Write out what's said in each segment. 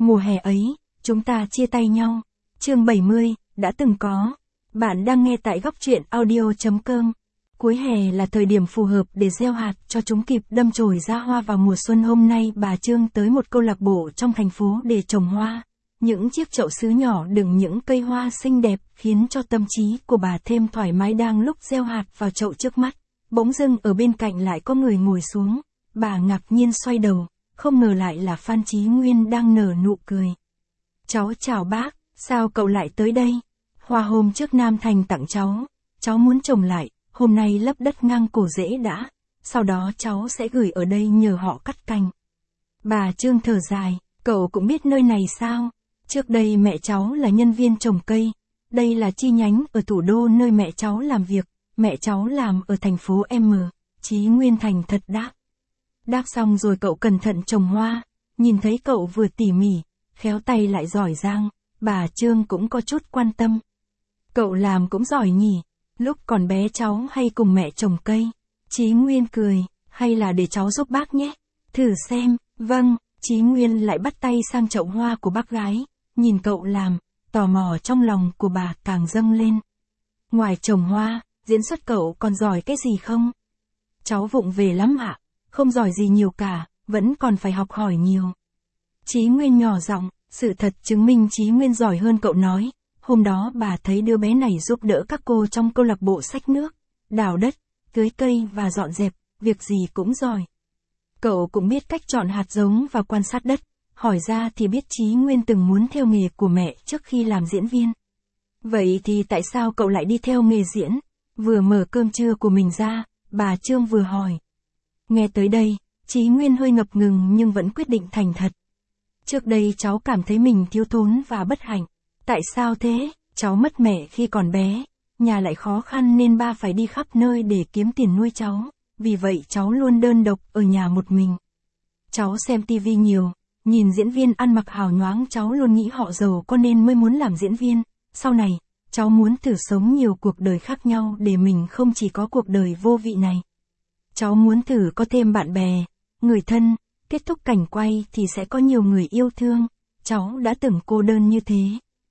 Mùa hè ấy, chúng ta chia tay nhau. Chương 70, đã từng có. Bạn đang nghe tại góc truyện audio.com. Cuối hè là thời điểm phù hợp để gieo hạt cho chúng kịp đâm chồi ra hoa vào mùa xuân. Hôm nay bà Trương tới một câu lạc bộ trong thành phố để trồng hoa. Những chiếc chậu sứ nhỏ đựng những cây hoa xinh đẹp khiến cho tâm trí của bà thêm thoải mái. Đang lúc gieo hạt vào chậu trước mắt, bỗng dưng ở bên cạnh lại có người ngồi xuống. Bà ngạc nhiên xoay đầu, không ngờ lại là Phan Chí Nguyên đang nở nụ cười. Cháu chào bác, sao cậu lại tới đây? Hoa hôm trước Nam Thành tặng cháu muốn trồng lại, hôm nay lấp đất ngang cổ rễ đã, sau đó cháu sẽ gửi ở đây nhờ họ cắt cành. Bà Trương thở dài, cậu cũng biết nơi này sao? Trước đây mẹ cháu là nhân viên trồng cây, đây là chi nhánh ở thủ đô nơi mẹ cháu làm việc, mẹ cháu làm ở thành phố M. Chí Nguyên thành thật đáp. Đáp xong rồi cậu cẩn thận trồng hoa, nhìn thấy cậu vừa tỉ mỉ, khéo tay lại giỏi giang, bà Trương cũng có chút quan tâm. Cậu làm cũng giỏi nhỉ, lúc còn bé cháu hay cùng mẹ trồng cây. Chí Nguyên cười, hay là để cháu giúp bác nhé, thử xem. Vâng, Chí Nguyên lại bắt tay sang chậu hoa của bác gái, nhìn cậu làm, tò mò trong lòng của bà càng dâng lên. Ngoài trồng hoa, diễn xuất cậu còn giỏi cái gì không? Cháu vụng về lắm ạ, không giỏi gì nhiều cả, vẫn còn phải học hỏi nhiều. Chí Nguyên nhỏ giọng, sự thật chứng minh Chí Nguyên giỏi hơn cậu nói. Hôm đó bà thấy đứa bé này giúp đỡ các cô trong câu lạc bộ xách nước, đào đất, tưới cây và dọn dẹp, việc gì cũng giỏi. Cậu cũng biết cách chọn hạt giống và quan sát đất, hỏi ra thì biết Chí Nguyên từng muốn theo nghề của mẹ trước khi làm diễn viên. Vậy thì tại sao cậu lại đi theo nghề diễn? Vừa mở cơm trưa của mình ra, bà Trương vừa hỏi. Nghe tới đây, Chí Nguyên hơi ngập ngừng nhưng vẫn quyết định thành thật. Trước đây cháu cảm thấy mình thiếu thốn và bất hạnh. Tại sao thế? Cháu mất mẹ khi còn bé, nhà lại khó khăn nên ba phải đi khắp nơi để kiếm tiền nuôi cháu, vì vậy cháu luôn đơn độc ở nhà một mình. Cháu xem tivi nhiều, nhìn diễn viên ăn mặc hào nhoáng cháu luôn nghĩ họ giàu có nên mới muốn làm diễn viên. Sau này, cháu muốn thử sống nhiều cuộc đời khác nhau để mình không chỉ có cuộc đời vô vị này. Cháu muốn thử có thêm bạn bè, người thân, kết thúc cảnh quay thì sẽ có nhiều người yêu thương. Cháu đã từng cô đơn như thế.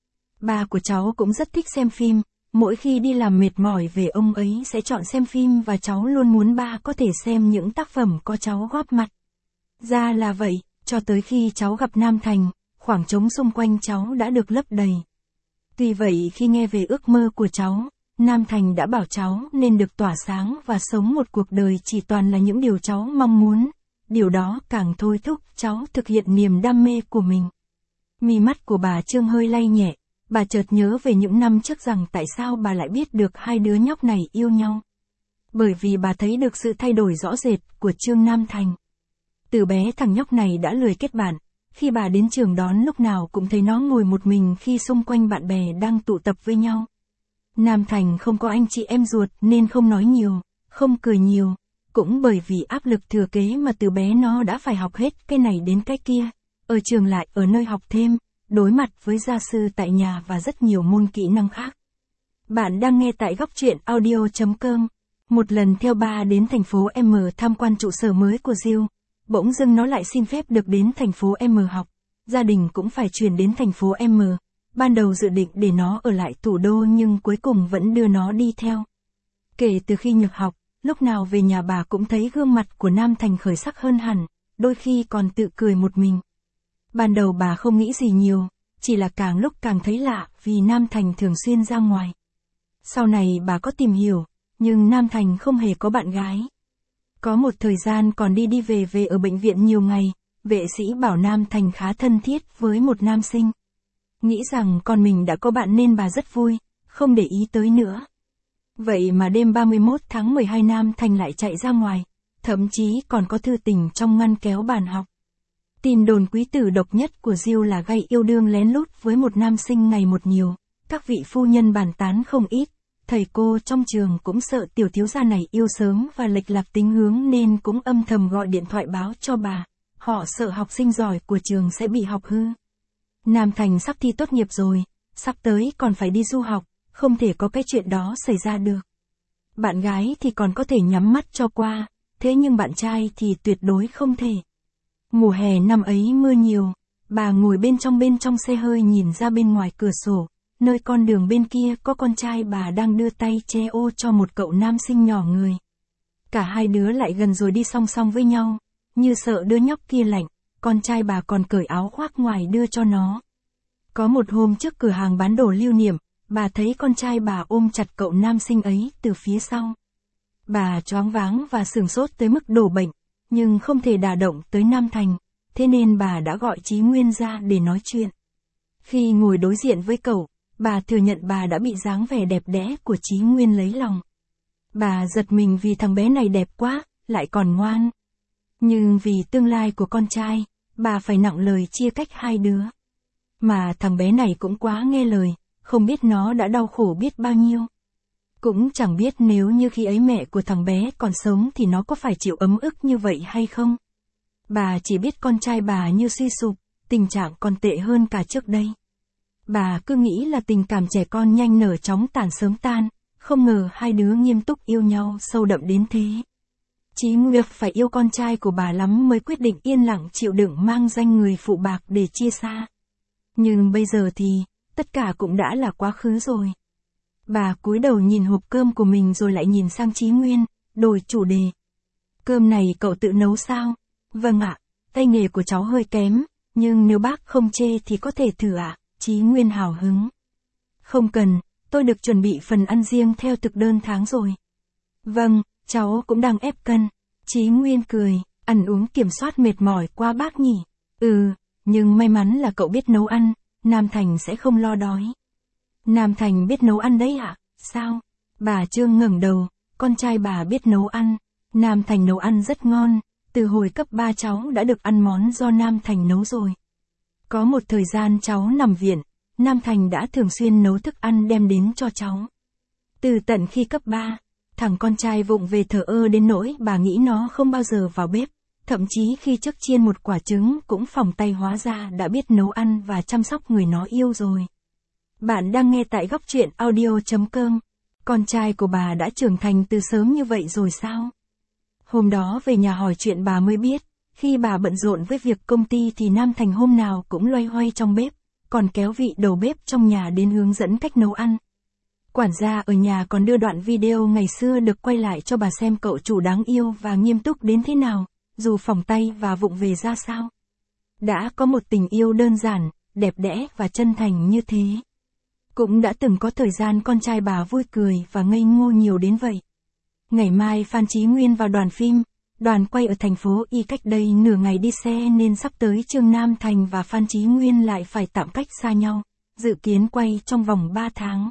Ba của cháu cũng rất thích xem phim, mỗi khi đi làm mệt mỏi về ông ấy sẽ chọn xem phim và cháu luôn muốn ba có thể xem những tác phẩm có cháu góp mặt. Ra là vậy, cho tới khi cháu gặp Nam Thành, khoảng trống xung quanh cháu đã được lấp đầy. Tuy vậy khi nghe về ước mơ của cháu, Nam Thành đã bảo cháu nên được tỏa sáng và sống một cuộc đời chỉ toàn là những điều cháu mong muốn. Điều đó càng thôi thúc cháu thực hiện niềm đam mê của mình. Mí mắt của bà Trương hơi lay nhẹ, bà chợt nhớ về những năm trước rằng tại sao bà lại biết được hai đứa nhóc này yêu nhau. Bởi vì bà thấy được sự thay đổi rõ rệt của Trương Nam Thành. Từ bé thằng nhóc này đã lười kết bạn, khi bà đến trường đón lúc nào cũng thấy nó ngồi một mình khi xung quanh bạn bè đang tụ tập với nhau. Nam Thành không có anh chị em ruột nên không nói nhiều, không cười nhiều, cũng bởi vì áp lực thừa kế mà từ bé nó đã phải học hết cái này đến cái kia, ở trường lại ở nơi học thêm, đối mặt với gia sư tại nhà và rất nhiều môn kỹ năng khác. Bạn đang nghe tại góc truyện audio.com. Một lần theo ba đến thành phố M tham quan trụ sở mới của Diêu, bỗng dưng nó lại xin phép được đến thành phố M học, gia đình cũng phải chuyển đến thành phố M. Ban đầu dự định để nó ở lại thủ đô nhưng cuối cùng vẫn đưa nó đi theo. Kể từ khi nhập học, lúc nào về nhà bà cũng thấy gương mặt của Nam Thành khởi sắc hơn hẳn, đôi khi còn tự cười một mình. Ban đầu bà không nghĩ gì nhiều, chỉ là càng lúc càng thấy lạ vì Nam Thành thường xuyên ra ngoài. Sau này bà có tìm hiểu, nhưng Nam Thành không hề có bạn gái. Có một thời gian còn đi về ở bệnh viện nhiều ngày, vệ sĩ bảo Nam Thành khá thân thiết với một nam sinh. Nghĩ rằng con mình đã có bạn nên bà rất vui, không để ý tới nữa. Vậy mà đêm 31 tháng 12 Nam Thành lại chạy ra ngoài, thậm chí còn có thư tình trong ngăn kéo bàn học. Tin đồn quý tử độc nhất của Diêu là gây yêu đương lén lút với một nam sinh ngày một nhiều, các vị phu nhân bàn tán không ít, thầy cô trong trường cũng sợ tiểu thiếu gia này yêu sớm và lệch lạc tính hướng nên cũng âm thầm gọi điện thoại báo cho bà, họ sợ học sinh giỏi của trường sẽ bị học hư. Nam Thành sắp thi tốt nghiệp rồi, sắp tới còn phải đi du học, không thể có cái chuyện đó xảy ra được. Bạn gái thì còn có thể nhắm mắt cho qua, thế nhưng bạn trai thì tuyệt đối không thể. Mùa hè năm ấy mưa nhiều, Bà ngồi bên trong xe hơi nhìn ra bên ngoài cửa sổ, nơi con đường bên kia có con trai bà đang đưa tay che ô cho một cậu nam sinh nhỏ người. Cả hai đứa lại gần rồi đi song song với nhau, như sợ đứa nhóc kia lạnh, con trai bà còn cởi áo khoác ngoài đưa cho nó. Có một hôm trước cửa hàng bán đồ lưu niệm, bà thấy con trai bà ôm chặt cậu nam sinh ấy từ phía sau. Bà choáng váng và sửng sốt tới mức đổ bệnh, nhưng không thể đả động tới Nam Thành, thế nên bà đã gọi Chí Nguyên ra để nói chuyện. Khi ngồi đối diện với cậu, bà thừa nhận bà đã bị dáng vẻ đẹp đẽ của Chí Nguyên lấy lòng. Bà giật mình vì thằng bé này đẹp quá, lại còn ngoan. Nhưng vì tương lai của con trai, bà phải nặng lời chia cách hai đứa. Mà thằng bé này cũng quá nghe lời, không biết nó đã đau khổ biết bao nhiêu. Cũng chẳng biết nếu như khi ấy mẹ của thằng bé còn sống thì nó có phải chịu ấm ức như vậy hay không. Bà chỉ biết con trai bà như suy sụp, tình trạng còn tệ hơn cả trước đây. Bà cứ nghĩ là tình cảm trẻ con nhanh nở chóng tàn sớm tan, không ngờ hai đứa nghiêm túc yêu nhau sâu đậm đến thế. Chí Nguyên phải yêu con trai của bà lắm mới quyết định yên lặng chịu đựng mang danh người phụ bạc để chia xa. Nhưng bây giờ thì, tất cả cũng đã là quá khứ rồi. Bà cúi đầu nhìn hộp cơm của mình rồi lại nhìn sang Chí Nguyên, đổi chủ đề. Cơm này cậu tự nấu sao? Vâng ạ, tay nghề của cháu hơi kém, nhưng nếu bác không chê thì có thể thử ạ, Chí Nguyên hào hứng. Không cần, tôi được chuẩn bị phần ăn riêng theo thực đơn tháng rồi. Vâng, cháu cũng đang ép cân. Chí Nguyên cười, ăn uống kiểm soát mệt mỏi quá bác nhỉ. Nhưng may mắn là cậu biết nấu ăn, Nam Thành sẽ không lo đói. Nam Thành biết nấu ăn đấy ạ? Sao? Bà Trương ngẩng đầu, con trai bà biết nấu ăn. Nam Thành nấu ăn rất ngon, từ hồi cấp 3 cháu đã được ăn món do Nam Thành nấu rồi. Có một thời gian cháu nằm viện, Nam Thành đã thường xuyên nấu thức ăn đem đến cho cháu. Từ tận khi cấp 3, thằng con trai vụng về thờ ơ đến nỗi bà nghĩ nó không bao giờ vào bếp, thậm chí khi trước chiên một quả trứng cũng phỏng tay hóa ra đã biết nấu ăn và chăm sóc người nó yêu rồi. Bạn đang nghe tại Góc Truyện Audio.com. Con trai của bà đã trưởng thành từ sớm như vậy rồi sao? Hôm đó về nhà hỏi chuyện bà mới biết, khi bà bận rộn với việc công ty thì Nam Thành hôm nào cũng loay hoay trong bếp, còn kéo vị đầu bếp trong nhà đến hướng dẫn cách nấu ăn. Quản gia ở nhà còn đưa đoạn video ngày xưa được quay lại cho bà xem cậu chủ đáng yêu và nghiêm túc đến thế nào, dù phỏng tay và vụng về ra sao. Đã có một tình yêu đơn giản, đẹp đẽ và chân thành như thế. Cũng đã từng có thời gian con trai bà vui cười và ngây ngô nhiều đến vậy. Ngày mai Phan Chí Nguyên vào đoàn phim, đoàn quay ở thành phố Y cách đây nửa ngày đi xe nên sắp tới Trương Nam Thành và Phan Chí Nguyên lại phải tạm cách xa nhau, dự kiến quay trong vòng 3 tháng.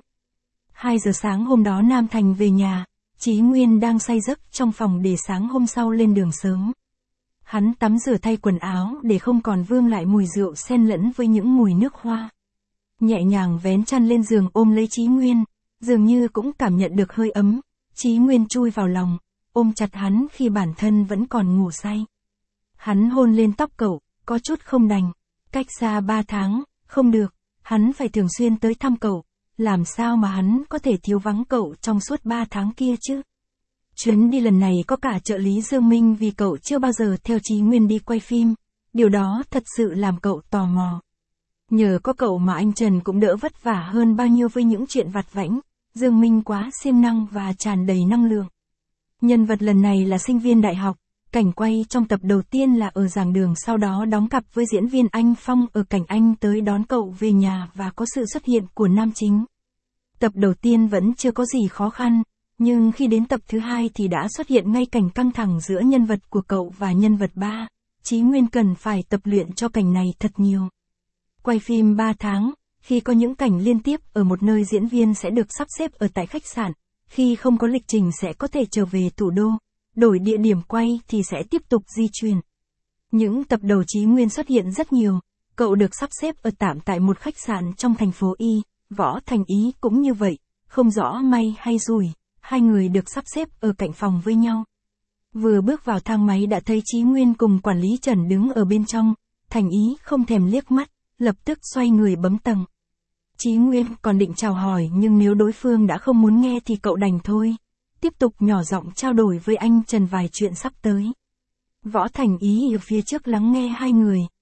2 giờ sáng hôm đó Nam Thành về nhà, Chí Nguyên đang say giấc trong phòng để sáng hôm sau lên đường sớm. Hắn tắm rửa thay quần áo để không còn vương lại mùi rượu xen lẫn với những mùi nước hoa. Nhẹ nhàng vén chăn lên giường ôm lấy Chí Nguyên, dường như cũng cảm nhận được hơi ấm, Chí Nguyên chui vào lòng, ôm chặt hắn khi bản thân vẫn còn ngủ say. Hắn hôn lên tóc cậu, có chút không đành, cách xa 3 tháng, không được, hắn phải thường xuyên tới thăm cậu, làm sao mà hắn có thể thiếu vắng cậu trong suốt 3 tháng kia chứ. Chuyến đi lần này có cả trợ lý Dương Minh vì cậu chưa bao giờ theo Chí Nguyên đi quay phim, điều đó thật sự làm cậu tò mò. Nhờ có cậu mà anh Trần cũng đỡ vất vả hơn bao nhiêu với những chuyện vặt vãnh, Dương Minh quá siêng năng và tràn đầy năng lượng. Nhân vật lần này là sinh viên đại học, cảnh quay trong tập đầu tiên là ở giảng đường sau đó đóng cặp với diễn viên Anh Phong ở cảnh anh tới đón cậu về nhà và có sự xuất hiện của nam chính. Tập đầu tiên vẫn chưa có gì khó khăn, nhưng khi đến tập thứ 2 thì đã xuất hiện ngay cảnh căng thẳng giữa nhân vật của cậu và nhân vật 3, Chí Nguyên cần phải tập luyện cho cảnh này thật nhiều. Quay phim 3 tháng, khi có những cảnh liên tiếp ở một nơi diễn viên sẽ được sắp xếp ở tại khách sạn, khi không có lịch trình sẽ có thể trở về thủ đô, đổi địa điểm quay thì sẽ tiếp tục di chuyển. Những tập đầu Chí Nguyên xuất hiện rất nhiều, cậu được sắp xếp ở tạm tại một khách sạn trong thành phố Y, Võ Thành Ý cũng như vậy, không rõ may hay rủi, hai người được sắp xếp ở cạnh phòng với nhau. Vừa bước vào thang máy đã thấy Chí Nguyên cùng quản lý Trần đứng ở bên trong, Thành Ý không thèm liếc mắt, lập tức xoay người bấm tầng. Chí Nguyên còn định chào hỏi nhưng nếu đối phương đã không muốn nghe thì cậu đành thôi, tiếp tục nhỏ giọng trao đổi với anh Trần vài chuyện sắp tới. Võ Thành Ý ở phía trước lắng nghe hai người,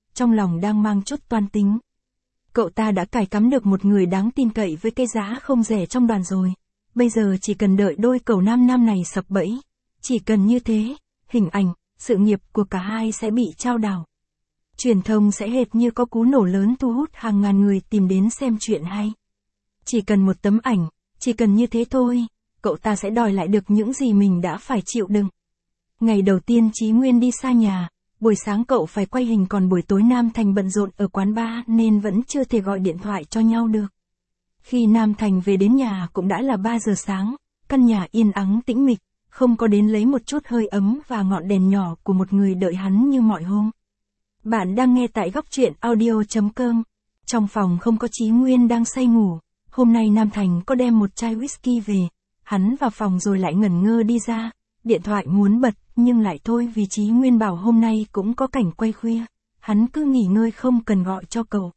trong lòng đang mang chút toan tính. Cậu ta đã cài cắm được một người đáng tin cậy với cái giá không rẻ trong đoàn rồi. Bây giờ chỉ cần đợi đôi cẩu nam này sập bẫy. Chỉ cần như thế, hình ảnh, sự nghiệp của cả hai sẽ bị chao đảo. Truyền thông sẽ hệt như có cú nổ lớn thu hút hàng ngàn người tìm đến xem chuyện hay. Chỉ cần một tấm ảnh, chỉ cần như thế thôi, cậu ta sẽ đòi lại được những gì mình đã phải chịu đựng. Ngày đầu tiên Chí Nguyên đi xa nhà, buổi sáng cậu phải quay hình còn buổi tối Nam Thành bận rộn ở quán bar nên vẫn chưa thể gọi điện thoại cho nhau được. Khi Nam Thành về đến nhà cũng đã là 3 giờ sáng, căn nhà yên ắng tĩnh mịch, không có đến lấy một chút hơi ấm và ngọn đèn nhỏ của một người đợi hắn như mọi hôm. Bạn đang nghe tại góc truyện audio.com. Trong phòng không có Chí Nguyên đang say ngủ, hôm nay Nam Thành có đem một chai whisky về, hắn vào phòng rồi lại ngẩn ngơ đi ra, điện thoại muốn bật nhưng lại thôi vì Chí Nguyên bảo hôm nay cũng có cảnh quay khuya, hắn cứ nghỉ ngơi không cần gọi cho cậu.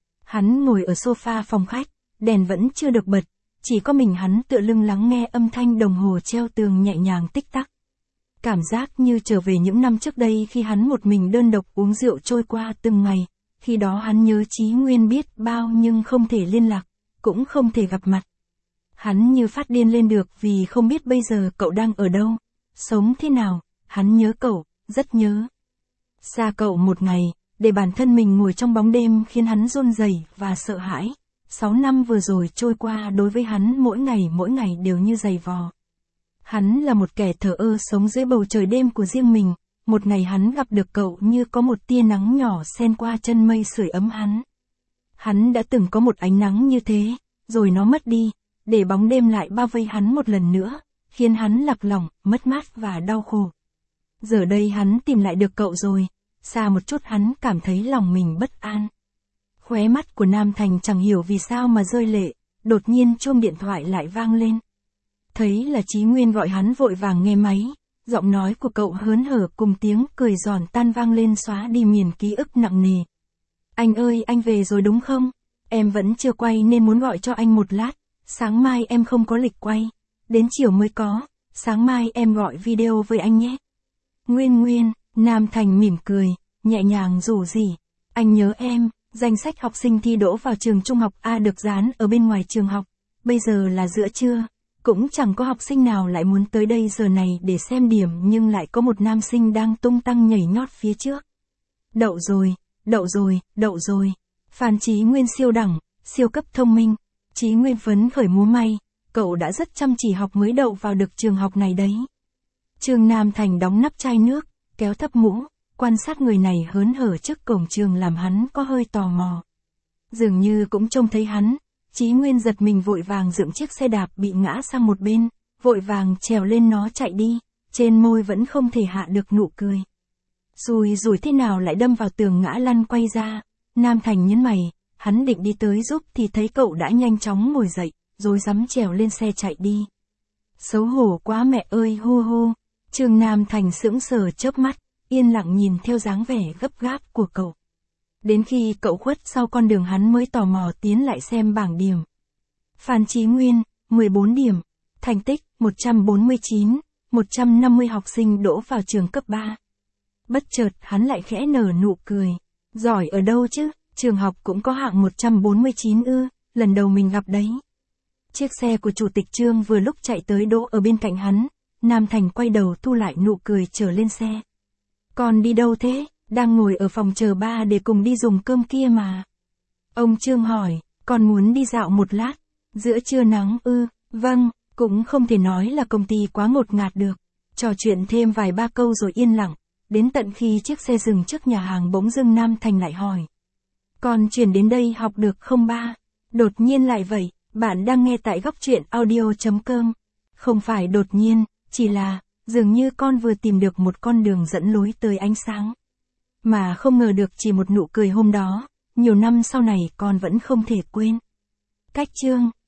Hắn ngồi ở sofa phòng khách, đèn vẫn chưa được bật, chỉ có mình hắn tựa lưng lắng nghe âm thanh đồng hồ treo tường nhẹ nhàng tích tắc. Cảm giác như trở về những năm trước đây khi hắn một mình đơn độc uống rượu trôi qua từng ngày, khi đó hắn nhớ Chí Nguyên biết bao nhưng không thể liên lạc, cũng không thể gặp mặt. Hắn như phát điên lên được vì không biết bây giờ cậu đang ở đâu, sống thế nào, hắn nhớ cậu, rất nhớ. Xa cậu một ngày, để bản thân mình ngồi trong bóng đêm khiến hắn run rẩy và sợ hãi. 6 năm vừa rồi trôi qua đối với hắn mỗi ngày đều như giày vò. Hắn là một kẻ thờ ơ sống dưới bầu trời đêm của riêng mình, một ngày hắn gặp được cậu như có một tia nắng nhỏ xen qua chân mây sưởi ấm hắn. Hắn đã từng có một ánh nắng như thế, rồi nó mất đi, để bóng đêm lại bao vây hắn một lần nữa, khiến hắn lạc lõng, mất mát và đau khổ. Giờ đây hắn tìm lại được cậu rồi, xa một chút hắn cảm thấy lòng mình bất an. Khóe mắt của Nam Thành chẳng hiểu vì sao mà rơi lệ, đột nhiên chuông điện thoại lại vang lên. Thấy là Chí Nguyên gọi hắn vội vàng nghe máy, giọng nói của cậu hớn hở cùng tiếng cười giòn tan vang lên xóa đi miền ký ức nặng nề. Anh ơi, anh về rồi đúng không? Em vẫn chưa quay nên muốn gọi cho anh một lát, sáng mai em không có lịch quay, đến chiều mới có, sáng mai em gọi video với anh nhé. Nguyên, Nam Thành mỉm cười, nhẹ nhàng rủ rỉ, anh nhớ em. Danh sách học sinh thi đỗ vào trường trung học A được dán ở bên ngoài trường học, bây giờ là giữa trưa, cũng chẳng có học sinh nào lại muốn tới đây giờ này để xem điểm nhưng lại có một nam sinh đang tung tăng nhảy nhót phía trước. Đậu rồi. Phan Chí Nguyên siêu đẳng, siêu cấp thông minh, Chí Nguyên phấn khởi múa may, cậu đã rất chăm chỉ học mới đậu vào được trường học này đấy. Trương Nam Thành đóng nắp chai nước, kéo thấp mũ. Quan sát người này hớn hở trước cổng trường làm hắn có hơi tò mò. Dường như cũng trông thấy hắn, Chí Nguyên giật mình vội vàng dựng chiếc xe đạp bị ngã sang một bên, vội vàng trèo lên nó chạy đi, trên môi vẫn không thể hạ được nụ cười. Rùi thế nào lại đâm vào tường ngã lăn quay ra, Nam Thành nhấn mày, hắn định đi tới giúp thì thấy cậu đã nhanh chóng ngồi dậy, rồi rắm trèo lên xe chạy đi. Xấu hổ quá mẹ ơi hu. Trương Nam Thành sững sờ chớp mắt, yên lặng nhìn theo dáng vẻ gấp gáp của cậu. Đến khi cậu khuất sau con đường hắn mới tò mò tiến lại xem bảng điểm. Phan Chí Nguyên, 14 điểm. Thành tích, 149, 150 học sinh đỗ vào trường cấp 3. Bất chợt hắn lại khẽ nở nụ cười. Giỏi ở đâu chứ, trường học cũng có hạng 149 ư, lần đầu mình gặp đấy. Chiếc xe của chủ tịch Trương vừa lúc chạy tới đỗ ở bên cạnh hắn. Nam Thành quay đầu thu lại nụ cười trở lên xe. Con đi đâu thế? Đang ngồi ở phòng chờ ba để cùng đi dùng cơm kia mà. Ông Trương hỏi, con muốn đi dạo một lát. Giữa trưa nắng ư? Vâng, cũng không thể nói là công ty quá ngột ngạt được. Trò chuyện thêm vài ba câu rồi yên lặng. Đến tận khi chiếc xe dừng trước nhà hàng bỗng dưng Nam Thành lại hỏi. Con chuyển đến đây học được không ba? Đột nhiên lại vậy, bạn đang nghe tại góc truyện audio.com. Không phải đột nhiên, chỉ là, dường như con vừa tìm được một con đường dẫn lối tới ánh sáng. Mà không ngờ được chỉ một nụ cười hôm đó, nhiều năm sau này con vẫn không thể quên. Cách chương